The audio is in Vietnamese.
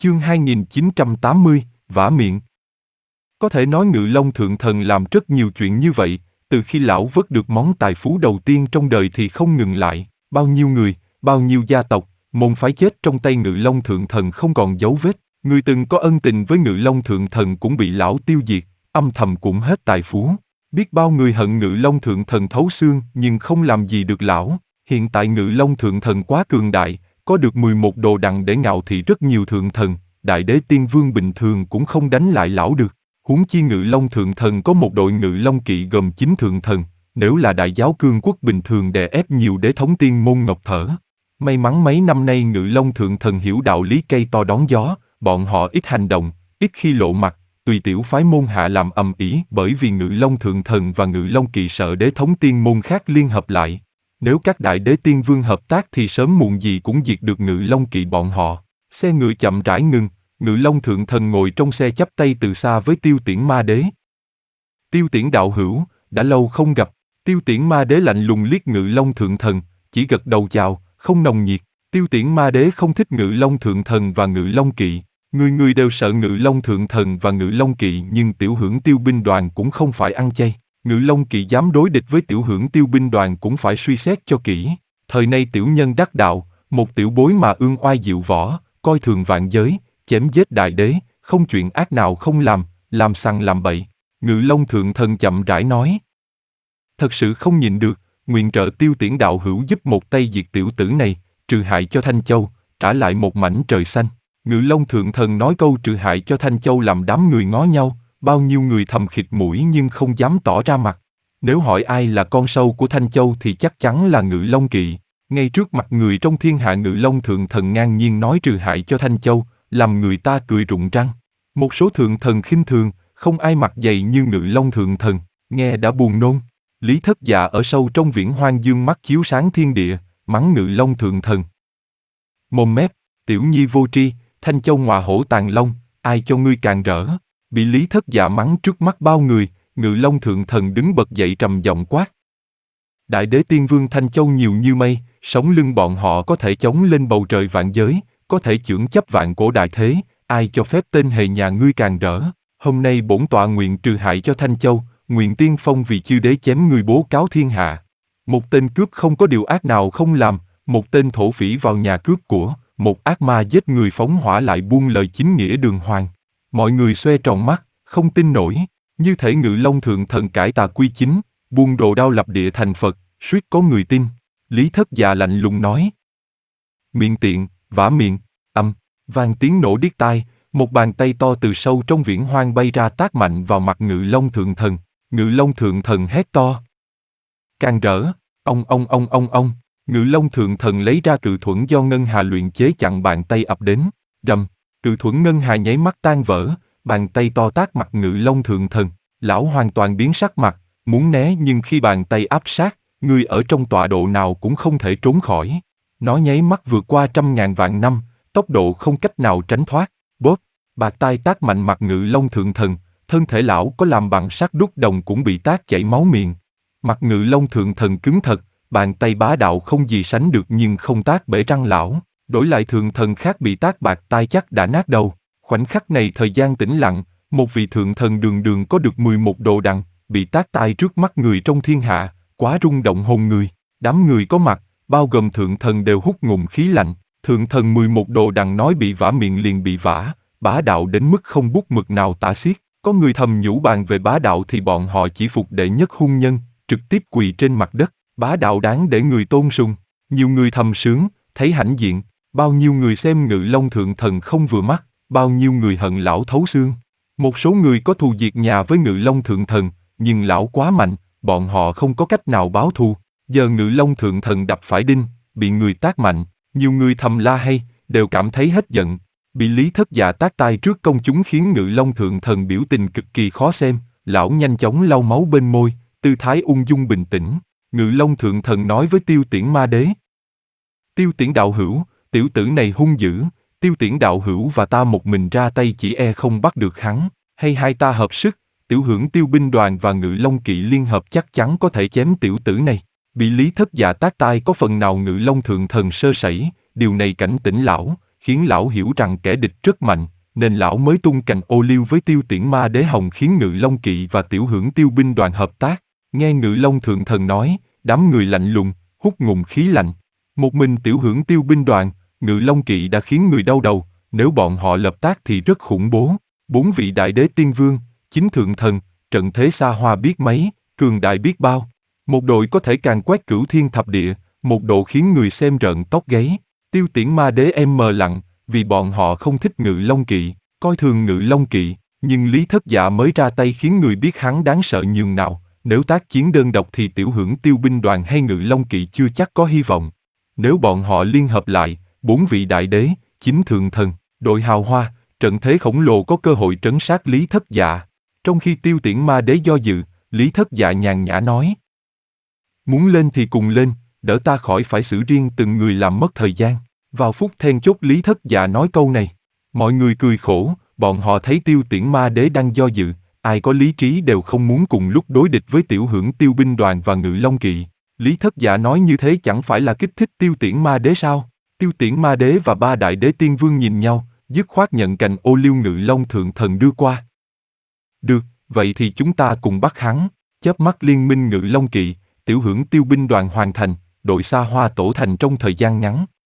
Chương 2980, vả miệng. Có thể nói Ngự Long Thượng Thần làm rất nhiều chuyện như vậy, từ khi lão vớt được món tài phú đầu tiên trong đời thì không ngừng lại, bao nhiêu người, bao nhiêu gia tộc, môn phái chết trong tay Ngự Long Thượng Thần không còn dấu vết, người từng có ân tình với Ngự Long Thượng Thần cũng bị lão tiêu diệt, âm thầm cũng hết tài phú. Biết bao người hận Ngự Long Thượng Thần thấu xương nhưng không làm gì được lão, hiện tại Ngự Long Thượng Thần quá cường đại, có được 11 đồ đằng để ngạo thị rất nhiều thượng thần, đại đế tiên vương bình thường cũng không đánh lại lão được. Huống chi Ngự Long Thượng Thần có một đội Ngự Long kỵ gồm 9 thượng thần, nếu là đại giáo cương quốc bình thường đè ép nhiều đế thống tiên môn ngọc thở. May mắn mấy năm nay Ngự Long Thượng Thần hiểu đạo lý cây to đón gió, bọn họ ít hành động, ít khi lộ mặt, tùy tiểu phái môn hạ làm ầm ĩ bởi vì Ngự Long Thượng Thần và Ngự Long kỵ sợ đế thống tiên môn khác liên hợp lại. Nếu các đại đế tiên vương hợp tác thì sớm muộn gì cũng diệt được Ngự Long kỵ bọn họ. Xe ngựa chậm rãi ngừng, Ngự Long Thượng Thần ngồi trong xe chắp tay từ xa với Tiêu Tiễn Ma Đế. Tiêu Tiễn đạo hữu, đã lâu không gặp. Tiêu Tiễn Ma Đế lạnh lùng liếc Ngự Long Thượng Thần, chỉ gật đầu chào, không nồng nhiệt. Tiêu Tiễn Ma Đế không thích Ngự Long Thượng Thần và Ngự Long kỵ. Người người đều sợ Ngự Long Thượng Thần và Ngự Long kỵ, nhưng tiểu hưởng Tiêu binh đoàn cũng không phải ăn chay. Ngự Long kỵ dám đối địch với tiểu hưởng Tiêu binh đoàn cũng phải suy xét cho kỹ. Thời nay tiểu nhân đắc đạo, một tiểu bối mà ương oai diệu võ, coi thường vạn giới, chém giết đại đế, không chuyện ác nào không làm sằng làm bậy. Ngự Long Thượng Thần chậm rãi nói. Thật sự không nhịn được, nguyện trợ Tiêu Tiễn đạo hữu giúp một tay diệt tiểu tử này, trừ hại cho Thanh Châu, trả lại một mảnh trời xanh. Ngự Long Thượng Thần nói câu trừ hại cho Thanh Châu làm đám người ngó nhau, bao nhiêu người thầm khịt mũi nhưng không dám tỏ ra mặt. Nếu hỏi ai là con sâu của Thanh Châu thì chắc chắn là Ngự Long kỵ. Ngay trước mặt người trong thiên hạ Ngự Long Thượng Thần ngang nhiên nói trừ hại cho Thanh Châu, làm người ta cười rụng răng. Một số thượng thần khinh thường, không ai mặt dày như Ngự Long Thượng Thần, nghe đã buồn nôn. Lý Thất Dạ ở sâu trong viễn hoang dương mắt chiếu sáng thiên địa, mắng Ngự Long Thượng Thần. Mồm mép, tiểu nhi vô tri, Thanh Châu ngọa hổ tàng long, ai cho ngươi càng rỡ. Bị Lý Thất Dạ mắng trước mắt bao người, Ngự Long Thượng Thần đứng bật dậy trầm giọng quát. Đại đế tiên vương Thanh Châu nhiều như mây, sống lưng bọn họ có thể chống lên bầu trời vạn giới, có thể chưởng chấp vạn cổ đại thế, ai cho phép tên hề nhà ngươi càng rỡ. Hôm nay bổn tọa nguyện trừ hại cho Thanh Châu, nguyện tiên phong vì chư đế chém ngươi bố cáo thiên hạ. Một tên cướp không có điều ác nào không làm, một tên thổ phỉ vào nhà cướp của, một ác ma giết người phóng hỏa lại buông lời chính nghĩa đường hoàng. Mọi người xoe tròn mắt, không tin nổi, như thể Ngự Long Thượng Thần cải tà quy chính, buông đồ đao lập địa thành Phật, suýt có người tin. Lý Thất Dạ lạnh lùng nói. Miệng tiện, vả miệng, vang tiếng nổ điếc tai, một bàn tay to từ sâu trong viễn hoang bay ra tát mạnh vào mặt Ngự Long Thượng Thần. Ngự Long Thượng Thần hét to. Càng rỡ, ông. Ngự Long Thượng Thần lấy ra cự thuẫn do Ngân Hà luyện chế chặn bàn tay ập đến, rầm, cự thuẫn Ngân Hà nháy mắt tan vỡ, bàn tay to tát mặt Ngự Long Thượng Thần. Lão hoàn toàn biến sắc mặt, muốn né nhưng khi bàn tay áp sát, người ở trong tọa độ nào cũng không thể trốn khỏi. Nó nháy mắt vượt qua 100.000 vạn năm, tốc độ không cách nào tránh thoát. Bóp, bạt tai tát mạnh mặt Ngự Long Thượng Thần, thân thể lão có làm bằng sắt đúc đồng cũng bị tát chảy máu miệng. Mặt Ngự Long Thượng Thần cứng thật, bàn tay bá đạo không gì sánh được nhưng không tát bể răng lão. Đổi lại thượng thần khác bị tát bạt tai chắc đã nát đầu. Khoảnh khắc này thời gian tĩnh lặng, một vị thượng thần đường đường có được 11 đồ đằng, bị tát tai trước mắt người trong thiên hạ, quá rung động hồn người. Đám người có mặt, bao gồm thượng thần đều hút ngụm khí lạnh. Thượng thần 11 đồ đằng nói bị vả miệng liền bị vả, bá đạo đến mức không bút mực nào tả xiết. Có người thầm nhủ bàn về bá đạo thì bọn họ chỉ phục đệ nhất hung nhân, trực tiếp quỳ trên mặt đất. Bá đạo đáng để người tôn sùng. Nhiều người thầm sướng, thấy hãnh diện. Bao nhiêu người xem Ngự Long Thượng Thần không vừa mắt, bao nhiêu người hận lão thấu xương. Một số người có thù diệt nhà với Ngự Long Thượng Thần, nhưng lão quá mạnh, bọn họ không có cách nào báo thù. Giờ Ngự Long Thượng Thần đập phải đinh, bị người tát mạnh, nhiều người thầm la hay, đều cảm thấy hết giận. Bị Lý Thất Dạ tát tai trước công chúng khiến Ngự Long Thượng Thần biểu tình cực kỳ khó xem, lão nhanh chóng lau máu bên môi, tư thái ung dung bình tĩnh. Ngự Long Thượng Thần nói với Tiêu Tiễn Ma Đế. Tiêu Tiễn đạo hữu, tiểu tử này hung dữ, Tiêu Tiễn đạo hữu và ta một mình ra tay chỉ e không bắt được hắn, hay hai ta hợp sức, tiểu hưởng Tiêu binh đoàn và Ngự Long kỵ liên hợp chắc chắn có thể chém tiểu tử này. Bị Lý Thất Dạ tát tai có phần nào Ngự Long Thượng Thần sơ sẩy, điều này cảnh tỉnh lão, khiến lão hiểu rằng kẻ địch rất mạnh, nên lão mới tung cành ô liu với Tiêu Tiễn Ma Đế Hồng khiến Ngự Long Kỵ và Tiểu Hưởng Tiêu binh đoàn hợp tác. Nghe Ngự Long Thượng Thần nói, đám người lạnh lùng, hút ngụm khí lạnh. Một mình Tiểu Hưởng Tiêu binh đoàn, Ngự Long Kỵ đã khiến người đau đầu, nếu bọn họ hợp tác thì rất khủng bố. 4 vị đại đế tiên vương, 9 thượng thần, trận thế xa hoa biết mấy, cường đại biết bao. Một đội có thể càn quét cửu thiên thập địa, một độ khiến người xem rợn tóc gáy. Tiêu Tiễn Ma Đế em mờ lặng, vì bọn họ không thích Ngự Long Kỵ, coi thường Ngự Long Kỵ, nhưng Lý Thất Dạ mới ra tay khiến người biết hắn đáng sợ nhường nào. Nếu tác chiến đơn độc thì Tiểu Hưởng Tiêu binh đoàn hay Ngự Long Kỵ chưa chắc có hy vọng. Nếu bọn họ liên hợp lại, 4 vị đại đế, 9 thượng thần, đội hào hoa, trận thế khổng lồ có cơ hội trấn sát Lý Thất Dạ. Trong khi Tiêu Tiễn Ma Đế do dự, Lý Thất Dạ nhàn nhã nói: muốn lên thì cùng lên, đỡ ta khỏi phải xử riêng từng người làm mất thời gian. Vào phút then chốt Lý Thất Dạ nói câu này. Mọi người cười khổ, bọn họ thấy Tiêu Tiễn Ma Đế đang do dự, ai có lý trí đều không muốn cùng lúc đối địch với Tiểu Hưởng Tiêu binh đoàn và Ngự Long Kỵ. Lý Thất Dạ nói như thế chẳng phải là kích thích Tiêu Tiễn Ma Đế sao? Tiêu Tiễn Ma Đế và 3 đại đế tiên vương nhìn nhau, dứt khoát nhận cành ô liu Ngự Long Thượng Thần đưa qua. Được, vậy thì chúng ta cùng bắt hắn. Chớp mắt liên minh Ngự Long Kỵ, Tiểu Hưởng Tiêu binh đoàn hoàn thành, đội xa hoa tổ thành trong thời gian ngắn.